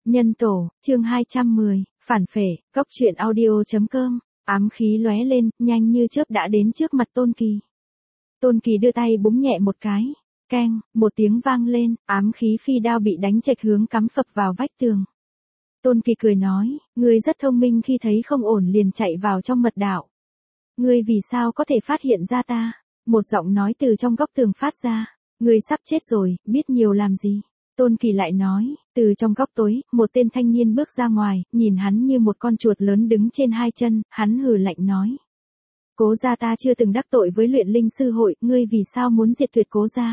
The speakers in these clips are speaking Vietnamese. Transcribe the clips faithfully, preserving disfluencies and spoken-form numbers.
Nhân tổ, chương hai trăm mười, phản phệ, góc truyện audio.com, ám khí lóe lên, nhanh như chớp đã đến trước mặt Tôn Kỳ. Tôn Kỳ đưa tay búng nhẹ một cái, keng, một tiếng vang lên, ám khí phi đao bị đánh chệch hướng cắm phập vào vách tường. Tôn Kỳ cười nói, ngươi rất thông minh khi thấy không ổn liền chạy vào trong mật đạo. Ngươi vì sao có thể phát hiện ra ta? Một giọng nói từ trong góc tường phát ra, ngươi sắp chết rồi, biết nhiều làm gì? Tôn Kỳ lại nói, từ trong góc tối, một tên thanh niên bước ra ngoài, nhìn hắn như một con chuột lớn đứng trên hai chân, hắn hừ lạnh nói. Cố gia ta chưa từng đắc tội với luyện linh sư hội, ngươi vì sao muốn diệt tuyệt cố gia?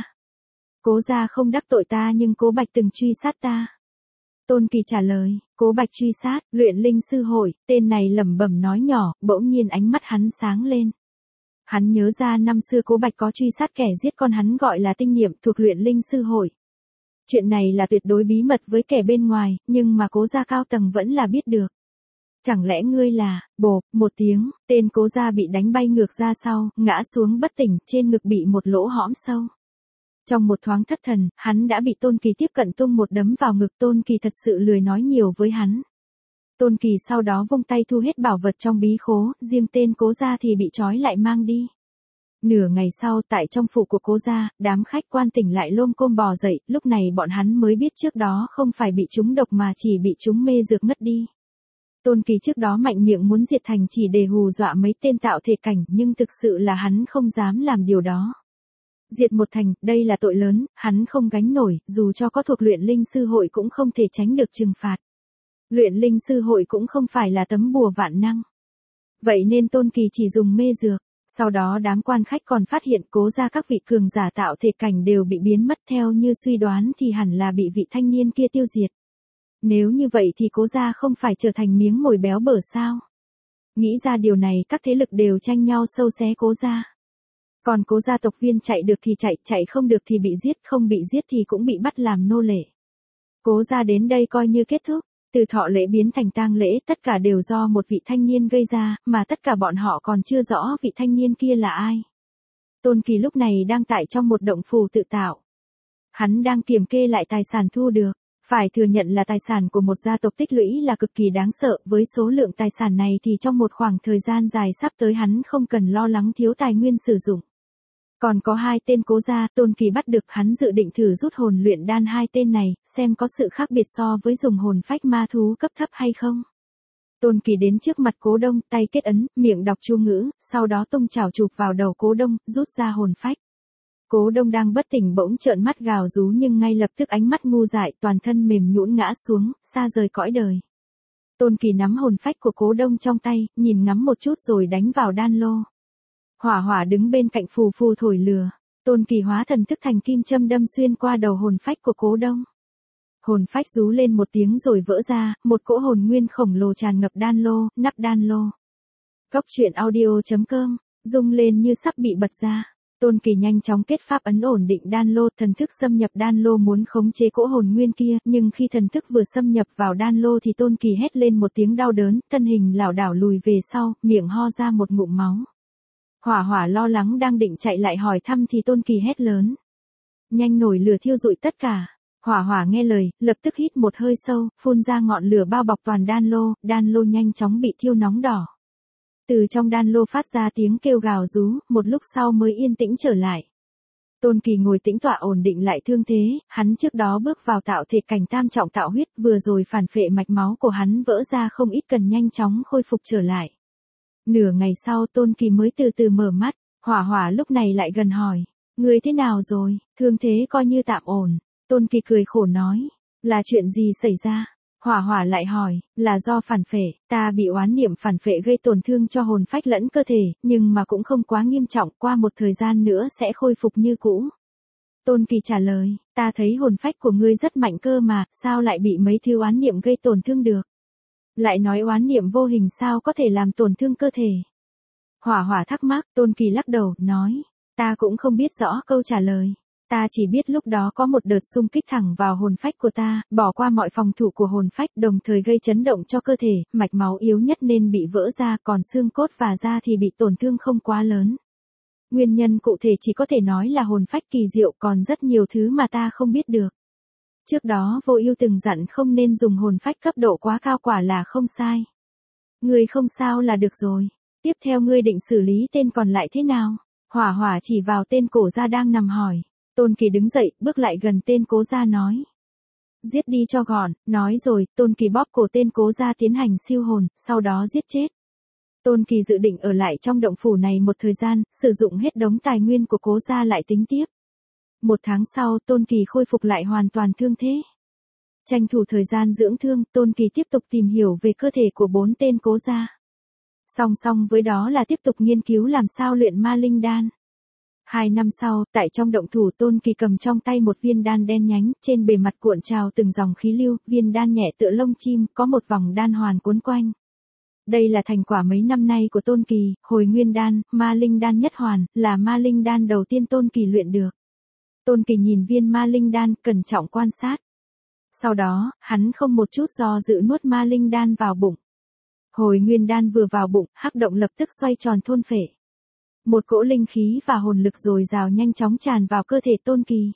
Cố gia không đắc tội ta nhưng cố Bạch từng truy sát ta. Tôn Kỳ trả lời, cố Bạch truy sát, luyện linh sư hội, tên này lẩm bẩm nói nhỏ, bỗng nhiên ánh mắt hắn sáng lên. Hắn nhớ ra năm xưa cố Bạch có truy sát kẻ giết con hắn gọi là Tinh Niệm thuộc luyện linh sư hội. Chuyện này là tuyệt đối bí mật với kẻ bên ngoài, nhưng mà cố gia cao tầng vẫn là biết được. Chẳng lẽ ngươi là, bộp, một tiếng, tên cố gia bị đánh bay ngược ra sau, ngã xuống bất tỉnh, trên ngực bị một lỗ hõm sâu. Trong một thoáng thất thần, hắn đã bị Tôn Kỳ tiếp cận tung một đấm vào ngực. Tôn Kỳ thật sự lười nói nhiều với hắn. Tôn Kỳ sau đó vung tay thu hết bảo vật trong bí khố, riêng tên cố gia thì bị trói lại mang đi. Nửa ngày sau tại trong phủ của cố gia, đám khách quan tỉnh lại lôm côm bò dậy, lúc này bọn hắn mới biết trước đó không phải bị trúng độc mà chỉ bị trúng mê dược ngất đi. Tôn Kỳ trước đó mạnh miệng muốn diệt thành chỉ để hù dọa mấy tên tạo thể cảnh nhưng thực sự là hắn không dám làm điều đó. Diệt một thành, đây là tội lớn, hắn không gánh nổi, dù cho có thuộc luyện linh sư hội cũng không thể tránh được trừng phạt. Luyện linh sư hội cũng không phải là tấm bùa vạn năng. Vậy nên Tôn Kỳ chỉ dùng mê dược. Sau đó đám quan khách còn phát hiện cố gia các vị cường giả tạo thể cảnh đều bị biến mất theo như suy đoán thì hẳn là bị vị thanh niên kia tiêu diệt. Nếu như vậy thì cố gia không phải trở thành miếng mồi béo bở sao? Nghĩ ra điều này các thế lực đều tranh nhau sâu xé cố gia. Còn cố gia tộc viên chạy được thì chạy, chạy không được thì bị giết, không bị giết thì cũng bị bắt làm nô lệ. Cố gia đến đây coi như kết thúc. Từ thọ lễ biến thành tang lễ tất cả đều do một vị thanh niên gây ra, mà tất cả bọn họ còn chưa rõ vị thanh niên kia là ai. Tôn Kỳ lúc này đang tại trong một động phủ tự tạo. Hắn đang kiểm kê lại tài sản thu được. Phải thừa nhận là tài sản của một gia tộc tích lũy là cực kỳ đáng sợ, với số lượng tài sản này thì trong một khoảng thời gian dài sắp tới hắn không cần lo lắng thiếu tài nguyên sử dụng. Còn có hai tên cố gia, Tôn Kỳ bắt được hắn dự định thử rút hồn luyện đan hai tên này, xem có sự khác biệt so với dùng hồn phách ma thú cấp thấp hay không. Tôn Kỳ đến trước mặt Cố Đông, tay kết ấn, miệng đọc chú ngữ, sau đó tung chảo chụp vào đầu Cố Đông, rút ra hồn phách. Cố Đông đang bất tỉnh bỗng trợn mắt gào rú nhưng ngay lập tức ánh mắt ngu dại, toàn thân mềm nhũn ngã xuống, xa rời cõi đời. Tôn Kỳ nắm hồn phách của Cố Đông trong tay, nhìn ngắm một chút rồi đánh vào đan lô. Hỏa Hỏa đứng bên cạnh phù phù thổi lửa. Tôn Kỳ hóa thần thức thành kim châm đâm xuyên qua đầu hồn phách của Cố Đông. Hồn phách rú lên một tiếng rồi vỡ ra, một cỗ hồn nguyên khổng lồ tràn ngập đan lô, nắp đan lô. Góc truyện audio.com, rung lên như sắp bị bật ra. Tôn Kỳ nhanh chóng kết pháp ấn ổn định đan lô, thần thức xâm nhập đan lô muốn khống chế cỗ hồn nguyên kia, nhưng khi thần thức vừa xâm nhập vào đan lô thì Tôn Kỳ hét lên một tiếng đau đớn, thân hình lảo đảo lùi về sau, miệng ho ra một ngụm máu. Hỏa Hỏa lo lắng đang định chạy lại hỏi thăm thì Tôn Kỳ hét lớn. Nhanh nổi lửa thiêu rụi tất cả. Hỏa Hỏa nghe lời, lập tức hít một hơi sâu, phun ra ngọn lửa bao bọc toàn đan lô, đan lô nhanh chóng bị thiêu nóng đỏ. Từ trong đan lô phát ra tiếng kêu gào rú, một lúc sau mới yên tĩnh trở lại. Tôn Kỳ ngồi tĩnh tọa ổn định lại thương thế, hắn trước đó bước vào tạo thể cảnh tam trọng tạo huyết, vừa rồi phản phệ mạch máu của hắn vỡ ra không ít cần nhanh chóng khôi phục trở lại. Nửa ngày sau Tôn Kỳ mới từ từ mở mắt, Hỏa Hỏa lúc này lại gần hỏi, ngươi thế nào rồi, thương thế coi như tạm ổn. Tôn Kỳ cười khổ nói, là chuyện gì xảy ra? Hỏa Hỏa lại hỏi, là do phản phệ, ta bị oán niệm phản phệ gây tổn thương cho hồn phách lẫn cơ thể, nhưng mà cũng không quá nghiêm trọng, qua một thời gian nữa sẽ khôi phục như cũ. Tôn Kỳ trả lời, ta thấy hồn phách của ngươi rất mạnh cơ mà, sao lại bị mấy thứ oán niệm gây tổn thương được? Lại nói oán niệm vô hình sao có thể làm tổn thương cơ thể? Hỏa Hỏa thắc mắc, Tôn Kỳ lắc đầu, nói, ta cũng không biết rõ câu trả lời. Ta chỉ biết lúc đó có một đợt xung kích thẳng vào hồn phách của ta, bỏ qua mọi phòng thủ của hồn phách, đồng thời gây chấn động cho cơ thể, mạch máu yếu nhất nên bị vỡ ra, còn xương cốt và da thì bị tổn thương không quá lớn. Nguyên nhân cụ thể chỉ có thể nói là hồn phách kỳ diệu, còn rất nhiều thứ mà ta không biết được. Trước đó Vô Ưu từng dặn không nên dùng hồn phách cấp độ quá cao quả là không sai. Ngươi không sao là được rồi. Tiếp theo ngươi định xử lý tên còn lại thế nào? Hỏa Hỏa chỉ vào tên Cổ Gia đang nằm hỏi. Tôn Kỳ đứng dậy, bước lại gần tên Cố Gia nói. Giết đi cho gọn, nói rồi, Tôn Kỳ bóp cổ tên Cố Gia tiến hành siêu hồn, sau đó giết chết. Tôn Kỳ dự định ở lại trong động phủ này một thời gian, sử dụng hết đống tài nguyên của Cố Gia lại tính tiếp. Một tháng sau, Tôn Kỳ khôi phục lại hoàn toàn thương thế. Tranh thủ thời gian dưỡng thương, Tôn Kỳ tiếp tục tìm hiểu về cơ thể của bốn tên Cố Gia. Song song với đó là tiếp tục nghiên cứu làm sao luyện ma linh đan. Hai năm sau, tại trong động thủ Tôn Kỳ cầm trong tay một viên đan đen nhánh, trên bề mặt cuộn trào từng dòng khí lưu, viên đan nhẹ tựa lông chim, có một vòng đan hoàn cuốn quanh. Đây là thành quả mấy năm nay của Tôn Kỳ, hồi nguyên đan, ma linh đan nhất hoàn, là ma linh đan đầu tiên Tôn Kỳ luyện được. Tôn Kỳ nhìn viên ma linh đan, cẩn trọng quan sát. Sau đó, hắn không một chút do dự nuốt ma linh đan vào bụng. Hồi nguyên đan vừa vào bụng, hắc động lập tức xoay tròn thôn phệ. Một cỗ linh khí và hồn lực dồi dào nhanh chóng tràn vào cơ thể Tôn Kỳ.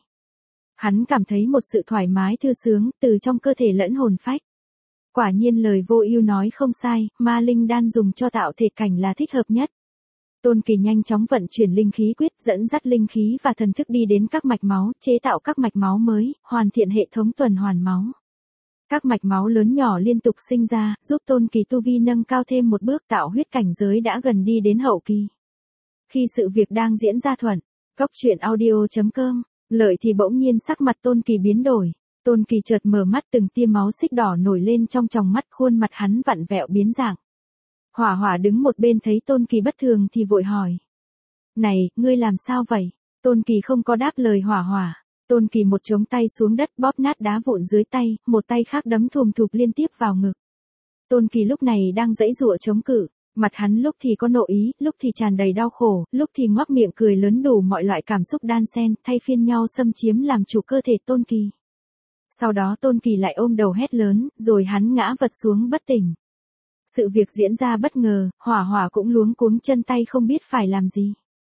Hắn cảm thấy một sự thoải mái thư sướng từ trong cơ thể lẫn hồn phách. Quả nhiên lời Vô Ưu nói không sai, ma linh đan dùng cho tạo thể cảnh là thích hợp nhất. Tôn Kỳ nhanh chóng vận chuyển linh khí quyết, dẫn dắt linh khí và thần thức đi đến các mạch máu, chế tạo các mạch máu mới, hoàn thiện hệ thống tuần hoàn máu. Các mạch máu lớn nhỏ liên tục sinh ra, giúp Tôn Kỳ tu vi nâng cao thêm một bước, tạo huyết cảnh giới đã gần đi đến hậu kỳ. Khi sự việc đang diễn ra thuận, Cốc Truyện Audio chấm com, lợi thì bỗng nhiên sắc mặt Tôn Kỳ biến đổi. Tôn Kỳ chợt mở mắt, từng tia máu xích đỏ nổi lên trong tròng mắt, khuôn mặt hắn vặn vẹo biến dạng. Hỏa Hỏa đứng một bên thấy Tôn Kỳ bất thường thì vội hỏi. Này, ngươi làm sao vậy? Tôn Kỳ không có đáp lời Hỏa Hỏa. Tôn Kỳ một chống tay xuống đất bóp nát đá vụn dưới tay, một tay khác đấm thùm thụp liên tiếp vào ngực. Tôn Kỳ lúc này đang giãy giụa chống cự, mặt hắn lúc thì có nộ ý, lúc thì tràn đầy đau khổ, lúc thì ngoác miệng cười lớn, đủ mọi loại cảm xúc đan xen, thay phiên nhau xâm chiếm làm chủ cơ thể Tôn Kỳ. Sau đó Tôn Kỳ lại ôm đầu hét lớn, rồi hắn ngã vật xuống bất tỉnh. Sự việc diễn ra bất ngờ, Hỏa Hỏa cũng luống cuống chân tay không biết phải làm gì.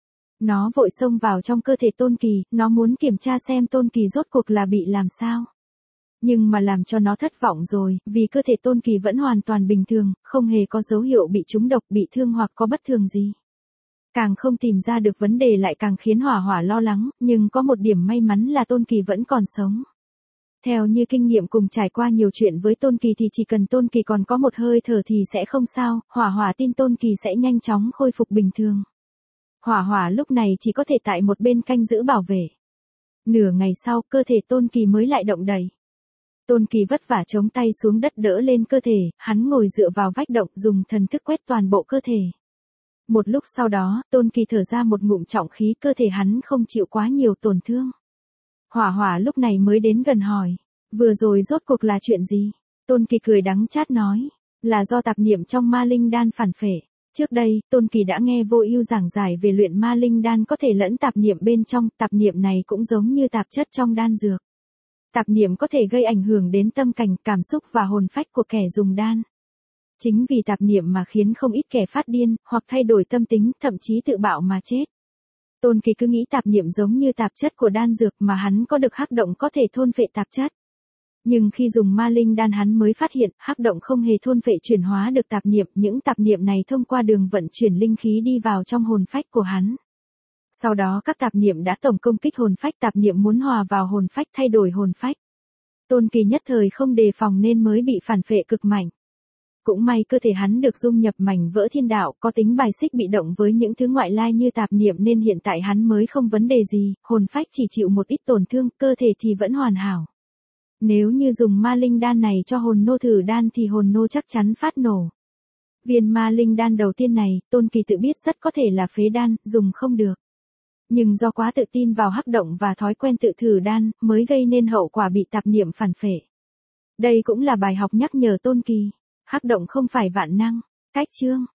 Nó vội xông vào trong cơ thể Tôn Kỳ, nó muốn kiểm tra xem Tôn Kỳ rốt cuộc là bị làm sao. Nhưng mà làm cho nó thất vọng rồi, vì cơ thể Tôn Kỳ vẫn hoàn toàn bình thường, không hề có dấu hiệu bị trúng độc, bị thương hoặc có bất thường gì. Càng không tìm ra được vấn đề lại càng khiến Hỏa Hỏa lo lắng, nhưng có một điểm may mắn là Tôn Kỳ vẫn còn sống. Theo như kinh nghiệm cùng trải qua nhiều chuyện với Tôn Kỳ thì chỉ cần Tôn Kỳ còn có một hơi thở thì sẽ không sao, Hỏa Hỏa tin Tôn Kỳ sẽ nhanh chóng khôi phục bình thường. Hỏa Hỏa lúc này chỉ có thể tại một bên canh giữ bảo vệ. Nửa ngày sau, cơ thể Tôn Kỳ mới lại động đậy. Tôn Kỳ vất vả chống tay xuống đất đỡ lên cơ thể, hắn ngồi dựa vào vách động dùng thần thức quét toàn bộ cơ thể. Một lúc sau đó, Tôn Kỳ thở ra một ngụm trọng khí, cơ thể hắn không chịu quá nhiều tổn thương. Hỏa Hỏa lúc này mới đến gần hỏi, vừa rồi rốt cuộc là chuyện gì? Tôn Kỳ cười đắng chát nói, là do tạp niệm trong ma linh đan phản phệ. Trước đây, Tôn Kỳ đã nghe Vô Ưu giảng giải về luyện ma linh đan có thể lẫn tạp niệm bên trong, tạp niệm này cũng giống như tạp chất trong đan dược. Tạp niệm có thể gây ảnh hưởng đến tâm cảnh, cảm xúc và hồn phách của kẻ dùng đan. Chính vì tạp niệm mà khiến không ít kẻ phát điên, hoặc thay đổi tâm tính, thậm chí tự bạo mà chết. Tôn Kỳ cứ nghĩ tạp niệm giống như tạp chất của đan dược mà hắn có được hắc động có thể thôn phệ tạp chất. Nhưng khi dùng ma linh đan hắn mới phát hiện, hắc động không hề thôn phệ chuyển hóa được tạp niệm, những tạp niệm này thông qua đường vận chuyển linh khí đi vào trong hồn phách của hắn. Sau đó các tạp niệm đã tổng công kích hồn phách, tạp niệm muốn hòa vào hồn phách thay đổi hồn phách. Tôn Kỳ nhất thời không đề phòng nên mới bị phản phệ cực mạnh. Cũng may cơ thể hắn được dung nhập mảnh vỡ thiên đạo, có tính bài xích bị động với những thứ ngoại lai như tạp niệm nên hiện tại hắn mới không vấn đề gì, hồn phách chỉ chịu một ít tổn thương, cơ thể thì vẫn hoàn hảo. Nếu như dùng ma linh đan này cho hồn nô thử đan thì hồn nô chắc chắn phát nổ. Viên ma linh đan đầu tiên này, Tôn Kỳ tự biết rất có thể là phế đan, dùng không được. Nhưng do quá tự tin vào hắc động và thói quen tự thử đan, mới gây nên hậu quả bị tạp niệm phản phệ. Đây cũng là bài học nhắc nhở Tôn Kỳ. Hắc động không phải vạn năng. Cách chương